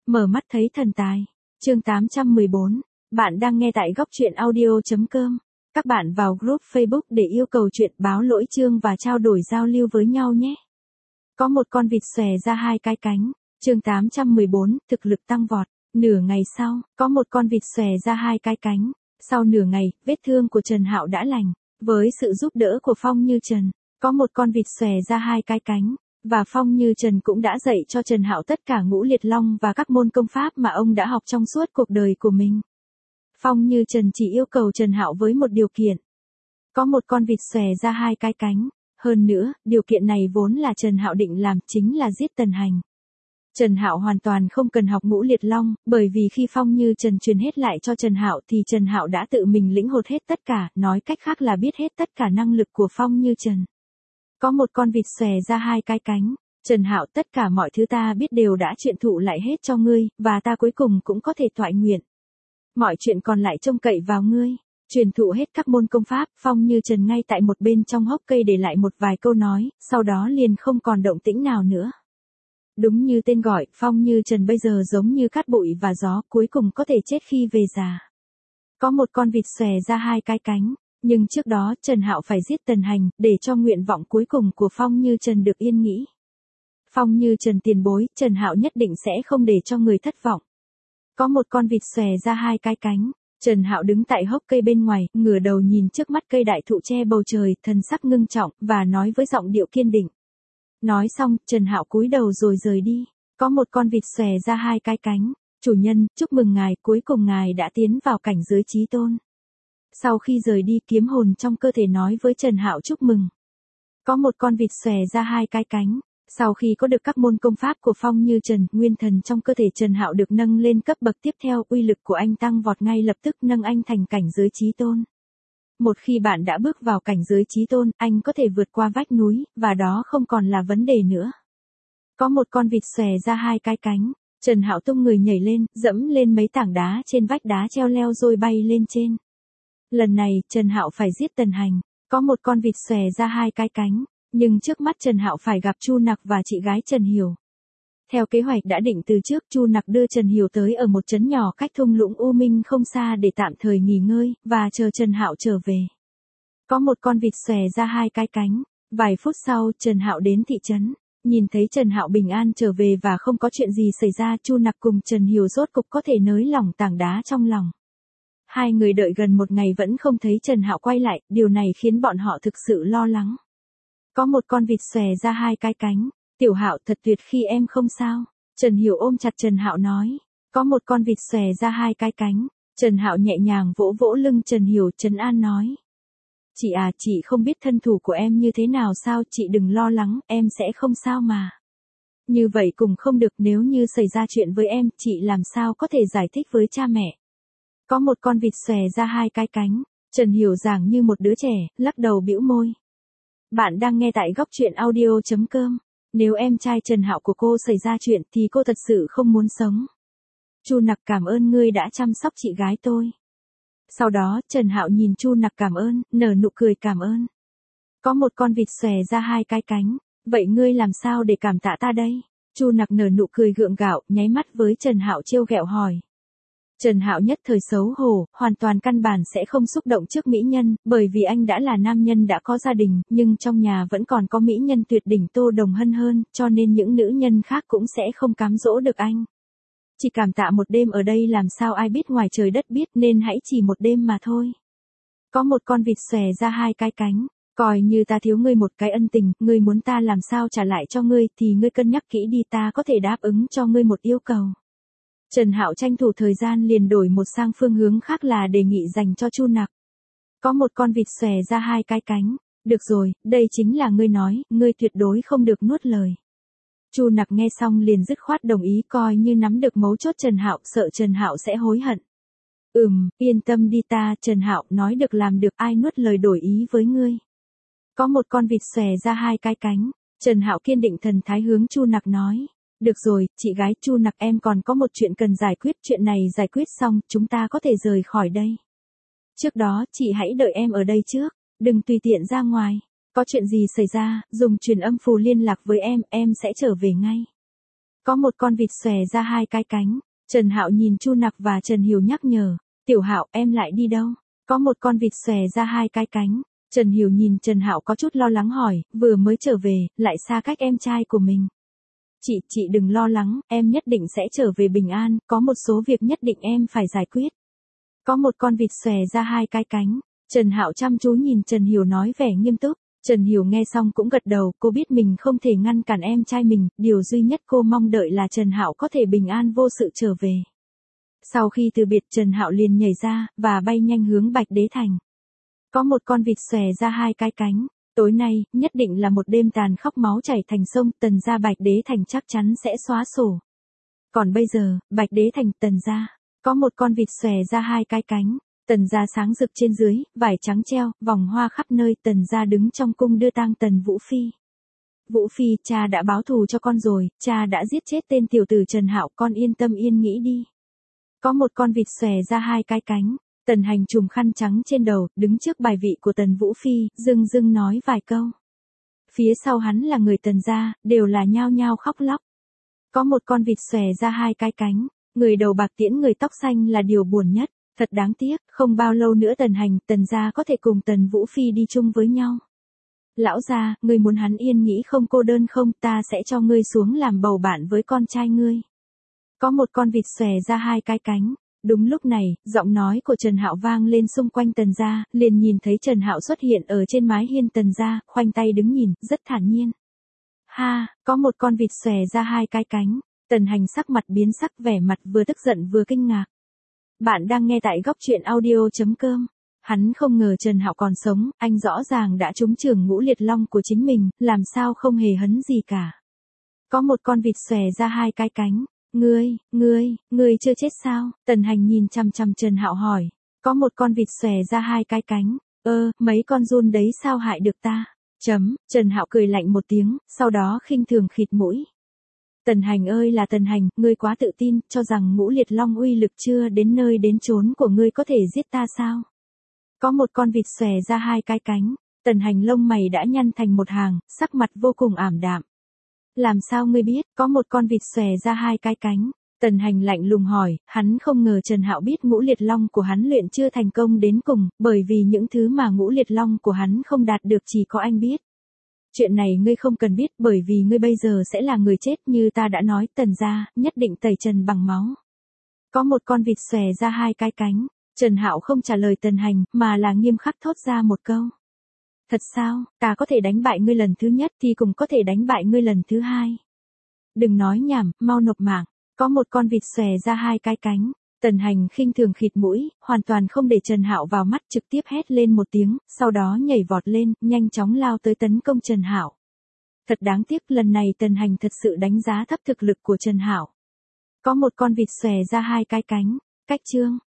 Mở mắt thấy thần tài. Chương 814. Bạn đang nghe tại goctruyện audio.com. Các bạn vào group Facebook để yêu cầu chuyện báo lỗi chương và trao đổi giao lưu với nhau nhé. Có một con vịt xòe ra hai cái cánh. Chương 814, thực lực tăng vọt. Nửa ngày sau, có một con vịt xòe ra hai cái cánh. Sau nửa ngày, vết thương của Trần Hạo đã lành. Với sự giúp đỡ của Phong Như Trần, có một con vịt xòe ra hai cái cánh. Và Phong Như Trần cũng đã dạy cho Trần Hạo tất cả ngũ liệt long và các môn công pháp mà ông đã học trong suốt cuộc đời của mình. Phong Như Trần chỉ yêu cầu Trần Hạo với một điều kiện. Có một con vịt xòe ra hai cái cánh. Hơn nữa, điều kiện này vốn là Trần Hạo định làm chính là giết Tần Hành. Trần Hạo hoàn toàn không cần học ngũ liệt long, bởi vì khi Phong Như Trần truyền hết lại cho Trần Hạo thì Trần Hạo đã tự mình lĩnh hội hết tất cả, nói cách khác là biết hết tất cả năng lực của Phong Như Trần. Có một con vịt xòe ra hai cái cánh. Trần Hạo, tất cả mọi thứ ta biết đều đã truyền thụ lại hết cho ngươi, và ta cuối cùng cũng có thể toại nguyện. Mọi chuyện còn lại trông cậy vào ngươi. Truyền thụ hết các môn công pháp, Phong Như Trần ngay tại một bên trong hốc cây để lại một vài câu nói, sau đó liền không còn động tĩnh nào nữa. Đúng như tên gọi, Phong Như Trần bây giờ giống như cát bụi và gió, cuối cùng có thể chết khi về già. Có một con vịt xòe ra hai cái cánh. Nhưng trước đó, Trần Hạo phải giết Tần Hành, để cho nguyện vọng cuối cùng của Phong Như Trần được yên nghỉ. Phong Như Trần tiền bối, Trần Hạo nhất định sẽ không để cho người thất vọng. Có một con vịt xòe ra hai cái cánh. Trần Hạo đứng tại hốc cây bên ngoài, ngửa đầu nhìn trước mắt cây đại thụ che bầu trời, thần sắc ngưng trọng, và nói với giọng điệu kiên định. Nói xong, Trần Hạo cúi đầu rồi rời đi. Có một con vịt xòe ra hai cái cánh. Chủ nhân, chúc mừng ngài, cuối cùng ngài đã tiến vào cảnh giới chí tôn. Sau khi rời đi, kiếm hồn trong cơ thể nói với Trần Hạo chúc mừng. Có một con vịt xòe ra hai cái cánh. Sau khi có được các môn công pháp của Phong Như Trần, nguyên thần trong cơ thể Trần Hạo được nâng lên cấp bậc tiếp theo, uy lực của anh tăng vọt ngay lập tức nâng anh thành cảnh giới chí tôn. Một khi bạn đã bước vào cảnh giới chí tôn, anh có thể vượt qua vách núi, và đó không còn là vấn đề nữa. Có một con vịt xòe ra hai cái cánh. Trần Hạo tung người nhảy lên, dẫm lên mấy tảng đá trên vách đá treo leo rồi bay lên trên. Lần này, Trần Hạo phải giết Tần Hành. Có một con vịt xòe ra hai cái cánh. Nhưng trước mắt Trần Hạo phải gặp Chu Nặc và chị gái Trần Hiểu. Theo kế hoạch đã định từ trước, Chu Nặc đưa Trần Hiểu tới ở một trấn nhỏ cách thung lũng U Minh không xa để tạm thời nghỉ ngơi, và chờ Trần Hạo trở về. Có một con vịt xòe ra hai cái cánh. Vài phút sau, Trần Hạo đến thị trấn. Nhìn thấy Trần Hạo bình an trở về và không có chuyện gì xảy ra, Chu Nặc cùng Trần Hiểu rốt cục có thể nới lỏng tảng đá trong lòng. Hai người đợi gần một ngày vẫn không thấy Trần Hạo quay lại, điều này khiến bọn họ thực sự lo lắng. Có một con vịt xòe ra hai cái cánh. Tiểu Hạo, thật tuyệt khi em không sao. Trần Hiểu ôm chặt Trần Hạo nói. Có một con vịt xòe ra hai cái cánh. Trần Hạo nhẹ nhàng vỗ vỗ lưng Trần Hiểu, trấn an nói. Chị à, chị không biết thân thủ của em như thế nào sao, chị đừng lo lắng, em sẽ không sao mà. Như vậy cũng không được, nếu như xảy ra chuyện với em, chị làm sao có thể giải thích với cha mẹ. Có một con vịt xòe ra hai cái cánh. Trần Hiểu giảng như một đứa trẻ, lắc đầu bĩu môi. Bạn đang nghe tại goctruyện audio.com. Nếu em trai Trần Hạo của cô xảy ra chuyện thì cô thật sự không muốn sống. Chu Nặc, cảm ơn ngươi đã chăm sóc chị gái tôi. Sau đó, Trần Hạo nhìn Chu Nặc cảm ơn, nở nụ cười cảm ơn. Có một con vịt xòe ra hai cái cánh. Vậy ngươi làm sao để cảm tạ ta đây? Chu Nặc nở nụ cười gượng gạo, nháy mắt với Trần Hạo trêu ghẹo hỏi. Trần Hạo nhất thời xấu hổ, hoàn toàn căn bản sẽ không xúc động trước mỹ nhân, bởi vì anh đã là nam nhân đã có gia đình, nhưng trong nhà vẫn còn có mỹ nhân tuyệt đỉnh Tô Đồng Hân hơn, cho nên những nữ nhân khác cũng sẽ không cám dỗ được anh. Chỉ cảm tạ một đêm ở đây làm sao ai biết ngoài trời đất biết, nên hãy chỉ một đêm mà thôi. Có một con vịt xòe ra hai cái cánh. Coi như ta thiếu ngươi một cái ân tình, ngươi muốn ta làm sao trả lại cho ngươi thì ngươi cân nhắc kỹ đi, ta có thể đáp ứng cho ngươi một yêu cầu. Trần Hạo tranh thủ thời gian liền đổi một sang phương hướng khác là đề nghị dành cho Chu Nặc. Có một con vịt xòe ra hai cái cánh. Được rồi, đây chính là ngươi nói, ngươi tuyệt đối không được nuốt lời. Chu Nặc nghe xong liền dứt khoát đồng ý, coi như nắm được mấu chốt Trần Hạo, sợ Trần Hạo sẽ hối hận. Yên tâm đi ta, Trần Hạo, nói được làm được, ai nuốt lời đổi ý với ngươi. Có một con vịt xòe ra hai cái cánh. Trần Hạo kiên định thần thái hướng Chu Nặc nói. Được rồi, chị gái Chu Nặc, em còn có một chuyện cần giải quyết, chuyện này giải quyết xong, chúng ta có thể rời khỏi đây. Trước đó, chị hãy đợi em ở đây trước, đừng tùy tiện ra ngoài. Có chuyện gì xảy ra, dùng truyền âm phù liên lạc với em sẽ trở về ngay. Có một con vịt xòe ra hai cái cánh. Trần Hạo nhìn Chu Nặc và Trần Hiểu nhắc nhở, Tiểu Hạo em lại đi đâu? Có một con vịt xòe ra hai cái cánh. Trần Hiểu nhìn Trần Hạo có chút lo lắng hỏi, vừa mới trở về, lại xa cách em trai của mình. Chị đừng lo lắng, em nhất định sẽ trở về bình an, có một số việc nhất định em phải giải quyết. Có một con vịt xòe ra hai cái cánh. Trần Hạo chăm chú nhìn Trần Hiểu nói vẻ nghiêm túc. Trần Hiểu nghe xong cũng gật đầu, cô biết mình không thể ngăn cản em trai mình, điều duy nhất cô mong đợi là Trần Hạo có thể bình an vô sự trở về. Sau khi từ biệt Trần Hạo liền nhảy ra, và bay nhanh hướng Bạch Đế Thành. Có một con vịt xòe ra hai cái cánh. Tối nay, nhất định là một đêm tàn khốc máu chảy thành sông, Tần gia Bạch Đế Thành chắc chắn sẽ xóa sổ. Còn bây giờ, Bạch Đế Thành, Tần gia. Có một con vịt xòe ra hai cái cánh. Tần gia sáng rực trên dưới, vải trắng treo, vòng hoa khắp nơi, Tần gia đứng trong cung đưa tang Tần Vũ Phi. Vũ Phi, cha đã báo thù cho con rồi, cha đã giết chết tên tiểu tử Trần Hạo, con yên tâm yên nghĩ đi. Có một con vịt xòe ra hai cái cánh. Tần Hành trùm khăn trắng trên đầu, đứng trước bài vị của Tần Vũ Phi, dưng dưng nói vài câu. Phía sau hắn là người Tần gia, đều là nhao nhao khóc lóc. Có một con vịt xòe ra hai cái cánh. Người đầu bạc tiễn người tóc xanh là điều buồn nhất. Thật đáng tiếc, không bao lâu nữa Tần Hành, Tần gia có thể cùng Tần Vũ Phi đi chung với nhau. Lão gia, ngươi muốn hắn yên nghĩ không cô đơn không, ta sẽ cho ngươi xuống làm bầu bạn với con trai ngươi. Có một con vịt xòe ra hai cái cánh. Đúng lúc này, giọng nói của Trần Hạo vang lên xung quanh Tần gia, liền nhìn thấy Trần Hạo xuất hiện ở trên mái hiên Tần gia, khoanh tay đứng nhìn, rất thản nhiên. Ha, có một con vịt xòe ra hai cái cánh. Tần Hành sắc mặt biến sắc, vẻ mặt vừa tức giận vừa kinh ngạc. Bạn đang nghe tại góc truyện audio.com. Hắn không ngờ Trần Hạo còn sống, anh rõ ràng đã trúng trường ngũ liệt long của chính mình, làm sao không hề hấn gì cả. Có một con vịt xòe ra hai cái cánh. Ngươi chưa chết sao? Tần Hành nhìn chằm chằm Trần Hạo hỏi. Có một con vịt xòe ra hai cái cánh. Mấy con giun đấy sao hại được ta? Trần Hạo cười lạnh một tiếng, sau đó khinh thường khịt mũi. Tần Hành ơi là Tần Hành, ngươi quá tự tin, cho rằng ngũ liệt long uy lực chưa đến nơi đến chốn của ngươi có thể giết ta sao? Có một con vịt xòe ra hai cái cánh. Tần Hành lông mày đã nhăn thành một hàng, sắc mặt vô cùng ảm đạm. Làm sao ngươi biết, có một con vịt xòe ra hai cái cánh? Tần Hành lạnh lùng hỏi, hắn không ngờ Trần Hạo biết ngũ liệt long của hắn luyện chưa thành công đến cùng, bởi vì những thứ mà ngũ liệt long của hắn không đạt được chỉ có anh biết. Chuyện này ngươi không cần biết, bởi vì ngươi bây giờ sẽ là người chết, như ta đã nói, Tần gia nhất định tẩy trần bằng máu. Có một con vịt xòe ra hai cái cánh. Trần Hạo không trả lời Tần Hành, mà là nghiêm khắc thốt ra một câu. Thật sao, ta có thể đánh bại ngươi lần thứ nhất thì cũng có thể đánh bại ngươi lần thứ hai. Đừng nói nhảm, mau nộp mạng. Có một con vịt xòe ra hai cái cánh. Tần Hành khinh thường khịt mũi, hoàn toàn không để Trần Hạo vào mắt, trực tiếp hét lên một tiếng, sau đó nhảy vọt lên, nhanh chóng lao tới tấn công Trần Hạo. Thật đáng tiếc, lần này Tần Hành thật sự đánh giá thấp thực lực của Trần Hạo. Có một con vịt xòe ra hai cái cánh. Cách chương